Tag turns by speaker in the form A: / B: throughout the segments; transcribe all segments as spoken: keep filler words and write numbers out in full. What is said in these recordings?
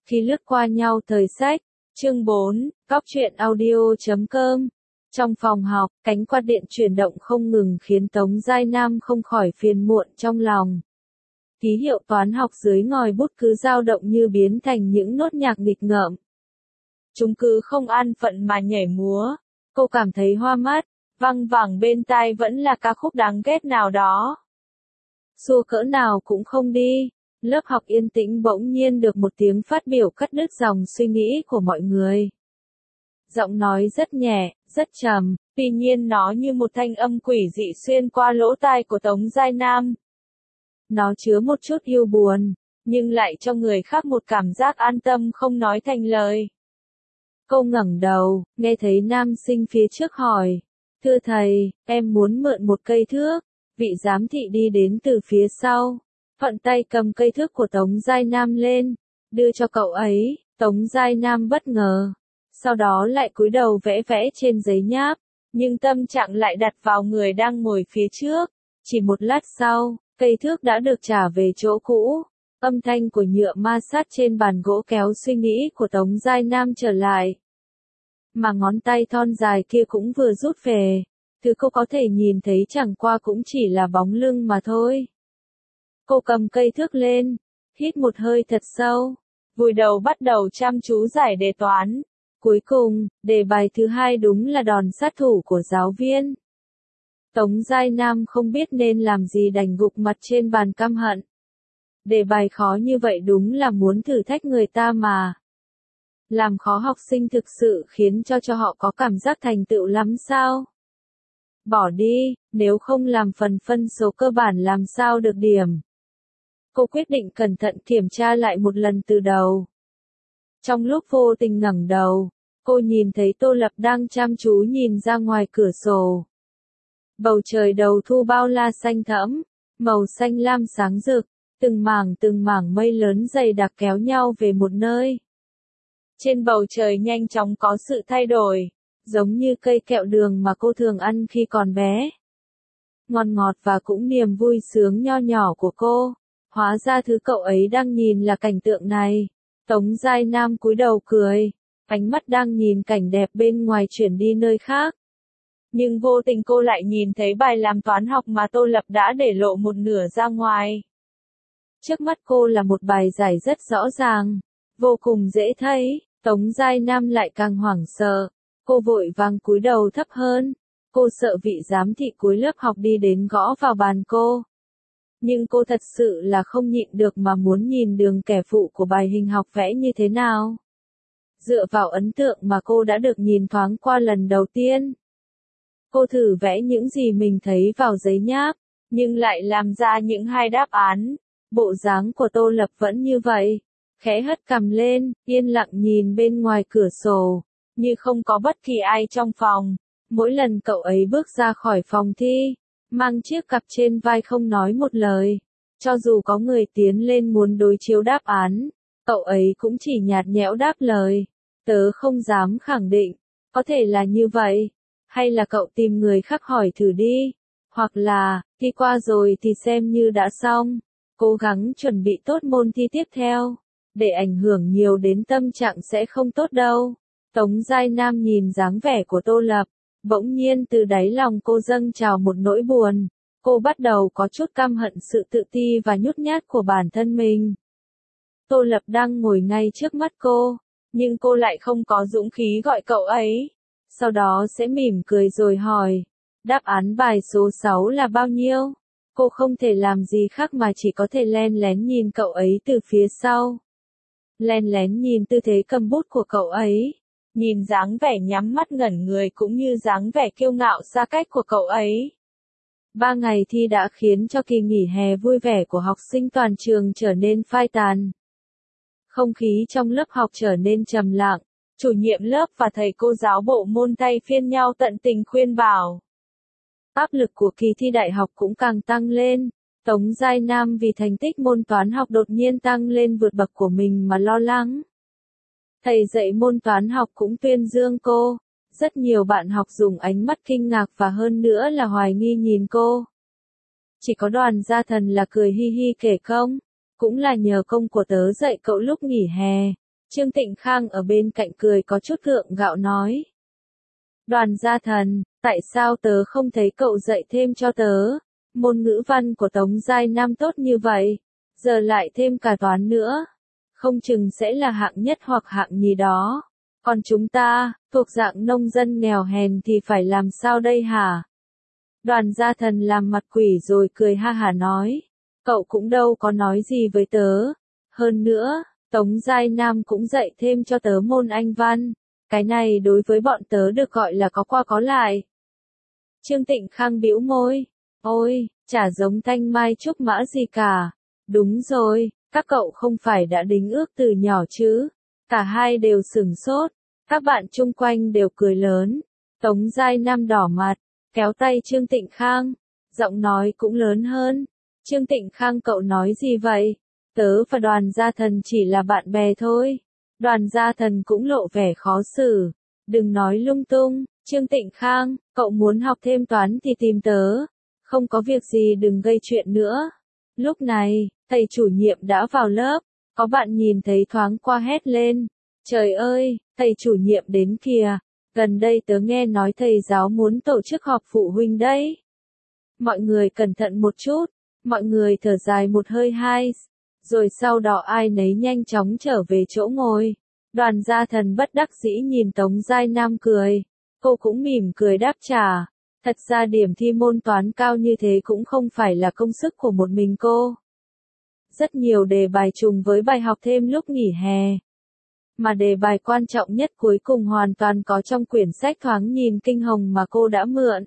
A: Khi lướt qua nhau thời sách, chương bốn, góc truyện audio chấm com. Trong phòng học, cánh quạt điện chuyển động không ngừng khiến Tống Giai Nam không khỏi phiền muộn trong lòng. Ký hiệu toán học dưới ngòi bút cứ dao động như biến thành những nốt nhạc nghịch ngợm. Chúng cứ không an phận mà nhảy múa. Cô cảm thấy hoa mắt, văng vẳng bên tai vẫn là ca khúc đáng ghét nào đó. Xua cỡ nào cũng không đi. Lớp học yên tĩnh bỗng nhiên được một tiếng phát biểu cắt đứt dòng suy nghĩ của mọi người. Giọng nói rất nhẹ, rất trầm, tuy nhiên nó như một thanh âm quỷ dị xuyên qua lỗ tai của Tống Giai Nam. Nó chứa một chút yêu buồn, nhưng lại cho người khác một cảm giác an tâm không nói thành lời. Cô ngẩng đầu, nghe thấy nam sinh phía trước hỏi. Thưa thầy, em muốn mượn một cây thước. Vị giám thị đi đến từ phía sau. Thuận tay cầm cây thước của Tống Giai Nam lên, đưa cho cậu ấy. Tống Giai Nam bất ngờ. Sau đó lại cúi đầu vẽ vẽ trên giấy nháp. Nhưng tâm trạng lại đặt vào người đang ngồi phía trước. Chỉ một lát sau, cây thước đã được trả về chỗ cũ. Âm thanh của nhựa ma sát trên bàn gỗ kéo suy nghĩ của Tống Giai Nam trở lại. Mà ngón tay thon dài kia cũng vừa rút về. Thứ cô có thể nhìn thấy chẳng qua cũng chỉ là bóng lưng mà thôi. Cô cầm cây thước lên, hít một hơi thật sâu, vùi đầu bắt đầu chăm chú giải đề toán. Cuối cùng, đề bài thứ hai đúng là đòn sát thủ của giáo viên. Tống Giai Nam không biết nên làm gì đành gục mặt trên bàn căm hận. Đề bài khó như vậy đúng là muốn thử thách người ta mà. Làm khó học sinh thực sự khiến cho cho họ có cảm giác thành tựu lắm sao? Bỏ đi, nếu không làm phần phân số cơ bản làm sao được điểm. Cô quyết định cẩn thận kiểm tra lại một lần từ đầu. Trong lúc vô tình ngẩng đầu, cô nhìn thấy Tô Lập đang chăm chú nhìn ra ngoài cửa sổ. Bầu trời đầu thu bao la xanh thẫm, màu xanh lam sáng rực, từng mảng từng mảng mây lớn dày đặc kéo nhau về một nơi. Trên bầu trời nhanh chóng có sự thay đổi, giống như cây kẹo đường mà cô thường ăn khi còn bé. Ngon ngọt và cũng niềm vui sướng nho nhỏ của cô. Hóa ra thứ cậu ấy đang nhìn là cảnh tượng này. Tống Giai Nam cúi đầu cười, ánh mắt đang nhìn cảnh đẹp bên ngoài chuyển đi nơi khác. Nhưng vô tình cô lại nhìn thấy bài làm toán học mà Tô Lập đã để lộ một nửa ra ngoài. Trước mắt cô là một bài giải rất rõ ràng, vô cùng dễ thấy. Tống Giai Nam lại càng hoảng sợ. Cô vội vàng cúi đầu thấp hơn. Cô sợ vị giám thị cuối lớp học đi đến gõ vào bàn cô. Nhưng cô thật sự là không nhịn được mà muốn nhìn đường kẻ phụ của bài hình học vẽ như thế nào. Dựa vào ấn tượng mà cô đã được nhìn thoáng qua lần đầu tiên. Cô thử vẽ những gì mình thấy vào giấy nháp, nhưng lại làm ra những hai đáp án. Bộ dáng của Tô Lập vẫn như vậy. Khẽ hất cằm lên, yên lặng nhìn bên ngoài cửa sổ, như không có bất kỳ ai trong phòng. Mỗi lần cậu ấy bước ra khỏi phòng thi, mang chiếc cặp trên vai không nói một lời. Cho dù có người tiến lên muốn đối chiếu đáp án, cậu ấy cũng chỉ nhạt nhẽo đáp lời. Tớ không dám khẳng định, có thể là như vậy, hay là cậu tìm người khác hỏi thử đi, hoặc là, thi qua rồi thì xem như đã xong, cố gắng chuẩn bị tốt môn thi tiếp theo. Để ảnh hưởng nhiều đến tâm trạng sẽ không tốt đâu. Tống Giai Nam nhìn dáng vẻ của Tô Lập, bỗng nhiên từ đáy lòng cô dâng trào một nỗi buồn. Cô bắt đầu có chút căm hận sự tự ti và nhút nhát của bản thân mình. Tô Lập đang ngồi ngay trước mắt cô, nhưng cô lại không có dũng khí gọi cậu ấy. Sau đó sẽ mỉm cười rồi hỏi, đáp án bài số sáu là bao nhiêu? Cô không thể làm gì khác mà chỉ có thể len lén nhìn cậu ấy từ phía sau. Len lén nhìn tư thế cầm bút của cậu ấy, nhìn dáng vẻ nhắm mắt ngẩn người cũng như dáng vẻ kiêu ngạo xa cách của cậu ấy. Ba ngày thi đã khiến cho kỳ nghỉ hè vui vẻ của học sinh toàn trường trở nên phai tàn. Không khí trong lớp học trở nên trầm lặng, chủ nhiệm lớp và thầy cô giáo bộ môn thay phiên nhau tận tình khuyên bảo. Áp lực của kỳ thi đại học cũng càng tăng lên. Tống Giai Nam vì thành tích môn toán học đột nhiên tăng lên vượt bậc của mình mà lo lắng. Thầy dạy môn toán học cũng tuyên dương cô. Rất nhiều bạn học dùng ánh mắt kinh ngạc và hơn nữa là hoài nghi nhìn cô. Chỉ có Đoàn Gia Thần là cười hi hi kể công. Cũng là nhờ công của tớ dạy cậu lúc nghỉ hè. Trương Tịnh Khang ở bên cạnh cười có chút gượng gạo nói. Đoàn gia thần, tại sao tớ không thấy cậu dạy thêm cho tớ? Môn ngữ văn của Tống Giai Nam tốt như vậy, giờ lại thêm cả toán nữa. Không chừng sẽ là hạng nhất hoặc hạng nhì đó. Còn chúng ta, thuộc dạng nông dân nghèo hèn thì phải làm sao đây hả? Đoàn gia thần làm mặt quỷ rồi cười ha hả nói. Cậu cũng đâu có nói gì với tớ. Hơn nữa, Tống Giai Nam cũng dạy thêm cho tớ môn Anh văn. Cái này đối với bọn tớ được gọi là có qua có lại. Trương Tịnh Khang bĩu môi. Ôi, chả giống Thanh Mai Trúc Mã gì cả. Đúng rồi, các cậu không phải đã đính ước từ nhỏ chứ. Cả hai đều sửng sốt. Các bạn chung quanh đều cười lớn. Tống Giai Nam đỏ mặt, kéo tay Trương Tịnh Khang. Giọng nói cũng lớn hơn. Trương Tịnh Khang cậu nói gì vậy? Tớ và đoàn gia thần chỉ là bạn bè thôi. Đoàn gia thần cũng lộ vẻ khó xử. Đừng nói lung tung, Trương Tịnh Khang, cậu muốn học thêm toán thì tìm tớ. Không có việc gì đừng gây chuyện nữa. Lúc này, thầy chủ nhiệm đã vào lớp. Có bạn nhìn thấy thoáng qua hét lên. Trời ơi, thầy chủ nhiệm đến kìa. Gần đây tớ nghe nói thầy giáo muốn tổ chức họp phụ huynh đấy. Mọi người cẩn thận một chút. Mọi người thở dài một hơi hai. Rồi sau đó ai nấy nhanh chóng trở về chỗ ngồi. Đoàn gia thần bất đắc dĩ nhìn Tống Giai Nam cười. Cô cũng mỉm cười đáp trả. Thật ra điểm thi môn toán cao như thế cũng không phải là công sức của một mình cô. Rất nhiều đề bài trùng với bài học thêm lúc nghỉ hè. Mà đề bài quan trọng nhất cuối cùng hoàn toàn có trong quyển sách thoáng nhìn kinh hồng mà cô đã mượn.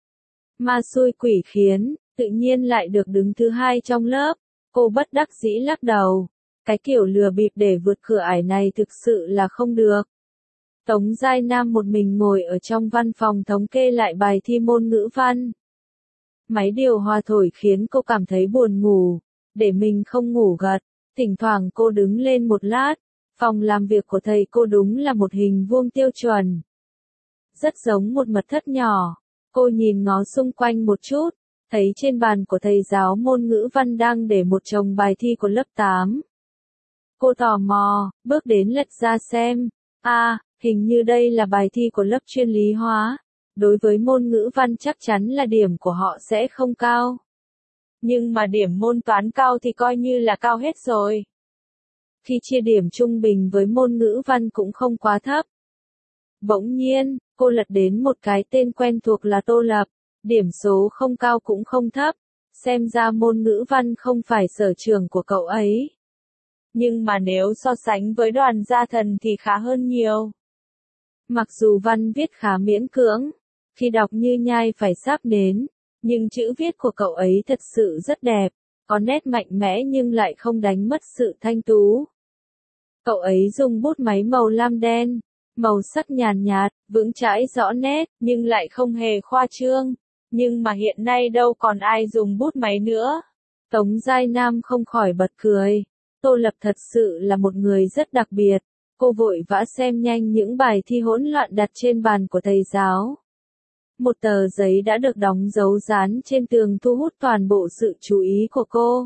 A: Ma xui quỷ khiến, tự nhiên lại được đứng thứ hai trong lớp. Cô bất đắc dĩ lắc đầu. Cái kiểu lừa bịp để vượt cửa ải này thực sự là không được. Tống Giai Nam một mình ngồi ở trong văn phòng thống kê lại bài thi môn ngữ văn. Máy điều hòa thổi khiến cô cảm thấy buồn ngủ. Để mình không ngủ gật, thỉnh thoảng cô đứng lên một lát. Phòng làm việc của thầy cô đúng là một hình vuông tiêu chuẩn. Rất giống một mật thất nhỏ. Cô nhìn ngó xung quanh một chút. Thấy trên bàn của thầy giáo môn ngữ văn đang để một chồng bài thi của lớp tám. Cô tò mò, bước đến lật ra xem. À, hình như đây là bài thi của lớp chuyên lý hóa. Đối với môn ngữ văn chắc chắn là điểm của họ sẽ không cao. Nhưng mà điểm môn toán cao thì coi như là cao hết rồi. Khi chia điểm trung bình với môn ngữ văn cũng không quá thấp. Bỗng nhiên, cô lật đến một cái tên quen thuộc là Tô Lập. Điểm số không cao cũng không thấp. Xem ra môn ngữ văn không phải sở trường của cậu ấy. Nhưng mà nếu so sánh với đoàn gia thần thì khá hơn nhiều. Mặc dù văn viết khá miễn cưỡng, khi đọc như nhai phải sáp nến, nhưng chữ viết của cậu ấy thật sự rất đẹp, có nét mạnh mẽ nhưng lại không đánh mất sự thanh tú. Cậu ấy dùng bút máy màu lam đen, màu sắc nhàn nhạt, vững chãi rõ nét, nhưng lại không hề khoa trương. Nhưng mà hiện nay đâu còn ai dùng bút máy nữa. Tống Giai Nam không khỏi bật cười. Tô Lập thật sự là một người rất đặc biệt. Cô vội vã xem nhanh những bài thi hỗn loạn đặt trên bàn của thầy giáo. Một tờ giấy đã được đóng dấu dán trên tường thu hút toàn bộ sự chú ý của cô.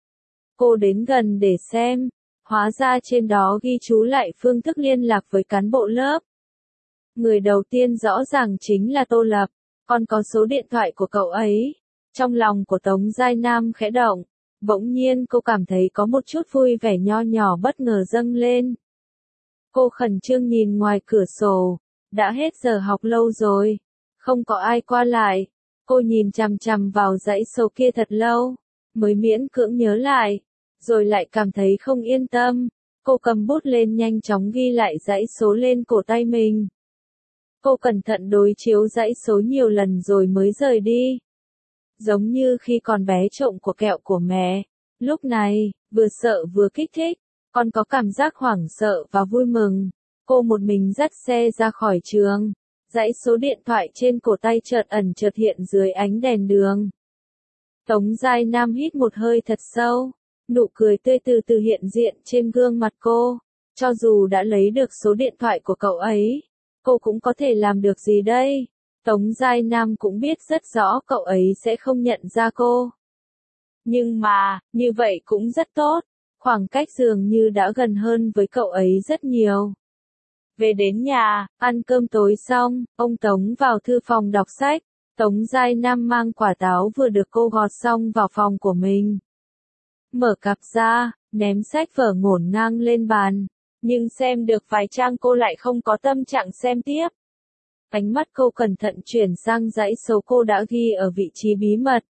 A: Cô đến gần để xem. Hóa ra trên đó ghi chú lại phương thức liên lạc với cán bộ lớp. Người đầu tiên rõ ràng chính là Tô Lập. Còn có số điện thoại của cậu ấy. Trong lòng của Tống Giai Nam khẽ động. Bỗng nhiên cô cảm thấy có một chút vui vẻ nho nhỏ bất ngờ dâng lên. Cô khẩn trương nhìn ngoài cửa sổ. Đã hết giờ học lâu rồi. Không có ai qua lại. Cô nhìn chằm chằm vào dãy số kia thật lâu. Mới miễn cưỡng nhớ lại. Rồi lại cảm thấy không yên tâm. Cô cầm bút lên nhanh chóng ghi lại dãy số lên cổ tay mình. Cô cẩn thận đối chiếu dãy số nhiều lần rồi mới rời đi. Giống như khi còn bé trộm của kẹo của mẹ. Lúc này, vừa sợ vừa kích thích, còn có cảm giác hoảng sợ và vui mừng. Cô một mình dắt xe ra khỏi trường. Dãy số điện thoại trên cổ tay chợt ẩn chợt hiện dưới ánh đèn đường. Tống Giai Nam hít một hơi thật sâu. Nụ cười tươi từ từ hiện diện trên gương mặt cô. Cho dù đã lấy được số điện thoại của cậu ấy, cô cũng có thể làm được gì đây? Tống Giai Nam cũng biết rất rõ cậu ấy sẽ không nhận ra cô. Nhưng mà, như vậy cũng rất tốt. khoảng cách dường như đã gần hơn với cậu ấy rất nhiều. Về đến nhà, ăn cơm tối xong, ông Tống vào thư phòng đọc sách. Tống Giai Nam mang quả táo vừa được cô gọt xong vào phòng của mình. Mở cặp ra, ném sách vở ngổn ngang lên bàn. Nhưng xem được vài trang cô lại không có tâm trạng xem tiếp. Ánh mắt cô cẩn thận chuyển sang dãy số cô đã ghi ở vị trí bí mật.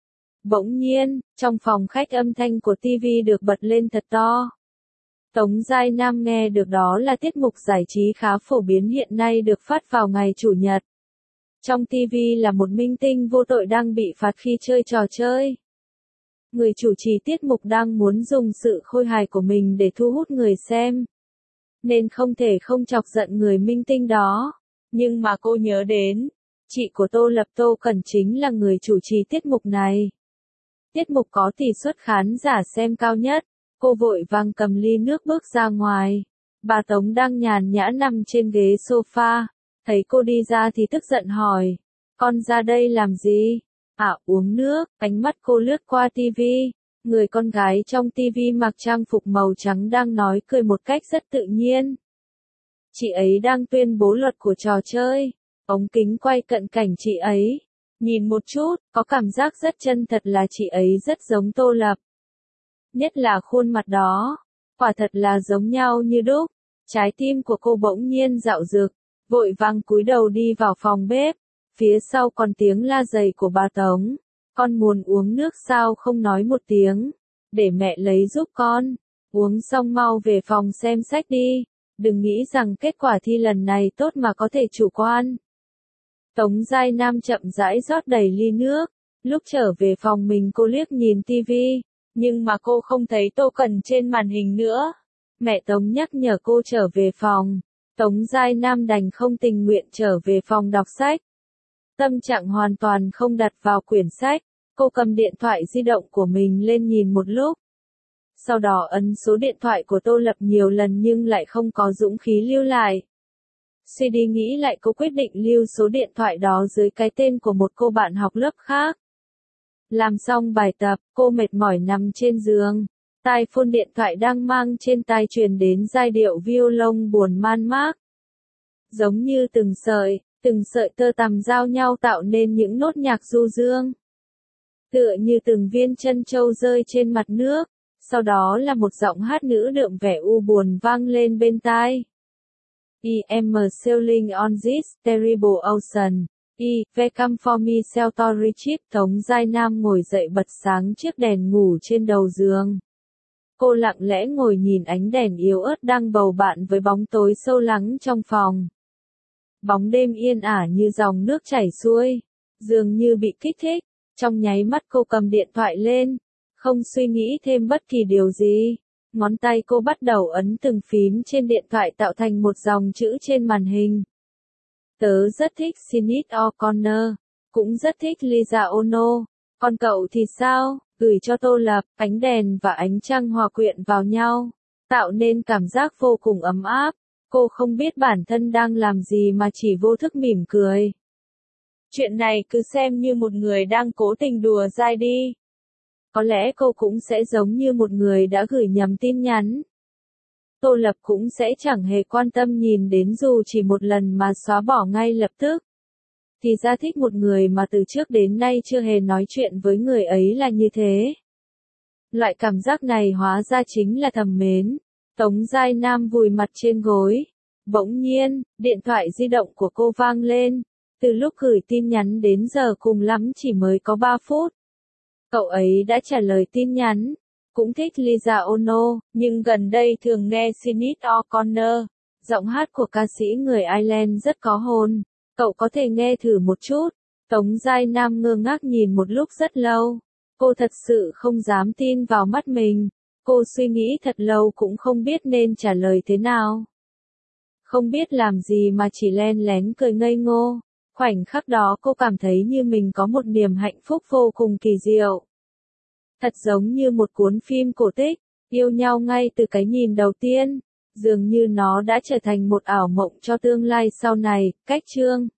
A: Bỗng nhiên, trong phòng khách âm thanh của tivi được bật lên thật to. Tống Giai Nam nghe được đó là tiết mục giải trí khá phổ biến hiện nay được phát vào ngày Chủ nhật. Trong tivi là một minh tinh vô tội đang bị phạt khi chơi trò chơi. Người chủ trì tiết mục đang muốn dùng sự khôi hài của mình để thu hút người xem. Nên không thể không chọc giận người minh tinh đó. Nhưng mà cô nhớ đến, chị của Tô Lập Tô Cẩn chính là người chủ trì tiết mục này. Tiết mục có tỷ suất khán giả xem cao nhất. Cô vội vàng cầm ly nước bước ra ngoài. Bà Tống đang nhàn nhã nằm trên ghế sofa. Thấy cô đi ra thì tức giận hỏi. Con ra đây làm gì? À, uống nước. Ánh mắt cô lướt qua tivi. Người con gái trong tivi mặc trang phục màu trắng đang nói cười một cách rất tự nhiên. Chị ấy đang tuyên bố luật của trò chơi. Ống kính quay cận cảnh chị ấy. Nhìn một chút, có cảm giác rất chân thật là chị ấy rất giống Tô Lập. Nhất là khuôn mặt đó. Quả thật là giống nhau như đúc. Trái tim của cô bỗng nhiên dạo dực. Vội vàng cúi đầu đi vào phòng bếp. Phía sau còn tiếng la giày của bà Tống. Con muốn uống nước sao không nói một tiếng. Để mẹ lấy giúp con. Uống xong mau về phòng xem sách đi. Đừng nghĩ rằng kết quả thi lần này tốt mà có thể chủ quan. Tống Giai Nam chậm rãi rót đầy ly nước. Lúc trở về phòng mình cô liếc nhìn tivi. Nhưng mà cô không thấy Tô Cẩn trên màn hình nữa. Mẹ Tống nhắc nhở cô trở về phòng. Tống Giai Nam đành không tình nguyện trở về phòng đọc sách. Tâm trạng hoàn toàn không đặt vào quyển sách. Cô cầm điện thoại di động của mình lên nhìn một lúc. Sau đó ấn số điện thoại của Tô Lập nhiều lần nhưng lại không có dũng khí lưu lại. Suy đi nghĩ lại cô quyết định lưu số điện thoại đó dưới cái tên của một cô bạn học lớp khác. Làm xong bài tập, cô mệt mỏi nằm trên giường. Tai phone điện thoại đang mang trên tai truyền đến giai điệu violon buồn man mác. Giống như từng sợi, từng sợi tơ tằm giao nhau tạo nên những nốt nhạc du dương. Tựa như từng viên trân châu rơi trên mặt nước. Sau đó là một giọng hát nữ đượm vẻ u buồn vang lên bên tai. I am sailing on this terrible ocean. I, ve come for me Seltory chip. Tống Giai Nam ngồi dậy bật sáng chiếc đèn ngủ trên đầu giường. Cô lặng lẽ ngồi nhìn ánh đèn yếu ớt đang bầu bạn với bóng tối sâu lắng trong phòng. Bóng đêm yên ả như dòng nước chảy xuôi. Dường như bị kích thích. Trong nháy mắt cô cầm điện thoại lên. Không suy nghĩ thêm bất kỳ điều gì. Ngón tay cô bắt đầu ấn từng phím trên điện thoại tạo thành một dòng chữ trên màn hình. Tớ rất thích Sinead O'Connor. Cũng rất thích Lisa Ono. Còn cậu thì sao? Gửi cho Tô Lập, ánh đèn và ánh trăng hòa quyện vào nhau. Tạo nên cảm giác vô cùng ấm áp. Cô không biết bản thân đang làm gì mà chỉ vô thức mỉm cười. Chuyện này cứ xem như một người đang cố tình đùa dai đi. Có lẽ cô cũng sẽ giống như một người đã gửi nhầm tin nhắn. Tô Lập cũng sẽ chẳng hề quan tâm nhìn đến dù chỉ một lần mà xóa bỏ ngay lập tức. Thì ra thích một người mà từ trước đến nay chưa hề nói chuyện với người ấy là như thế. Loại cảm giác này hóa ra chính là thầm mến. Tống Giai Nam vùi mặt trên gối. Bỗng nhiên, điện thoại di động của cô vang lên. Từ lúc gửi tin nhắn đến giờ cùng lắm chỉ mới có ba phút. Cậu ấy đã trả lời tin nhắn. Cũng thích Lisa Ono, nhưng gần đây thường nghe Sinead O'Connor. Giọng hát của ca sĩ người Ireland rất có hồn. Cậu có thể nghe thử một chút. Tống Giai Nam ngơ ngác nhìn một lúc rất lâu. Cô thật sự không dám tin vào mắt mình. Cô suy nghĩ thật lâu cũng không biết nên trả lời thế nào. Không biết làm gì mà chỉ len lén cười ngây ngô. Khoảnh khắc đó cô cảm thấy như mình có một niềm hạnh phúc vô cùng kỳ diệu. Thật giống như một cuốn phim cổ tích, yêu nhau ngay từ cái nhìn đầu tiên. Dường như nó đã trở thành một ảo mộng cho tương lai sau này. Cách chương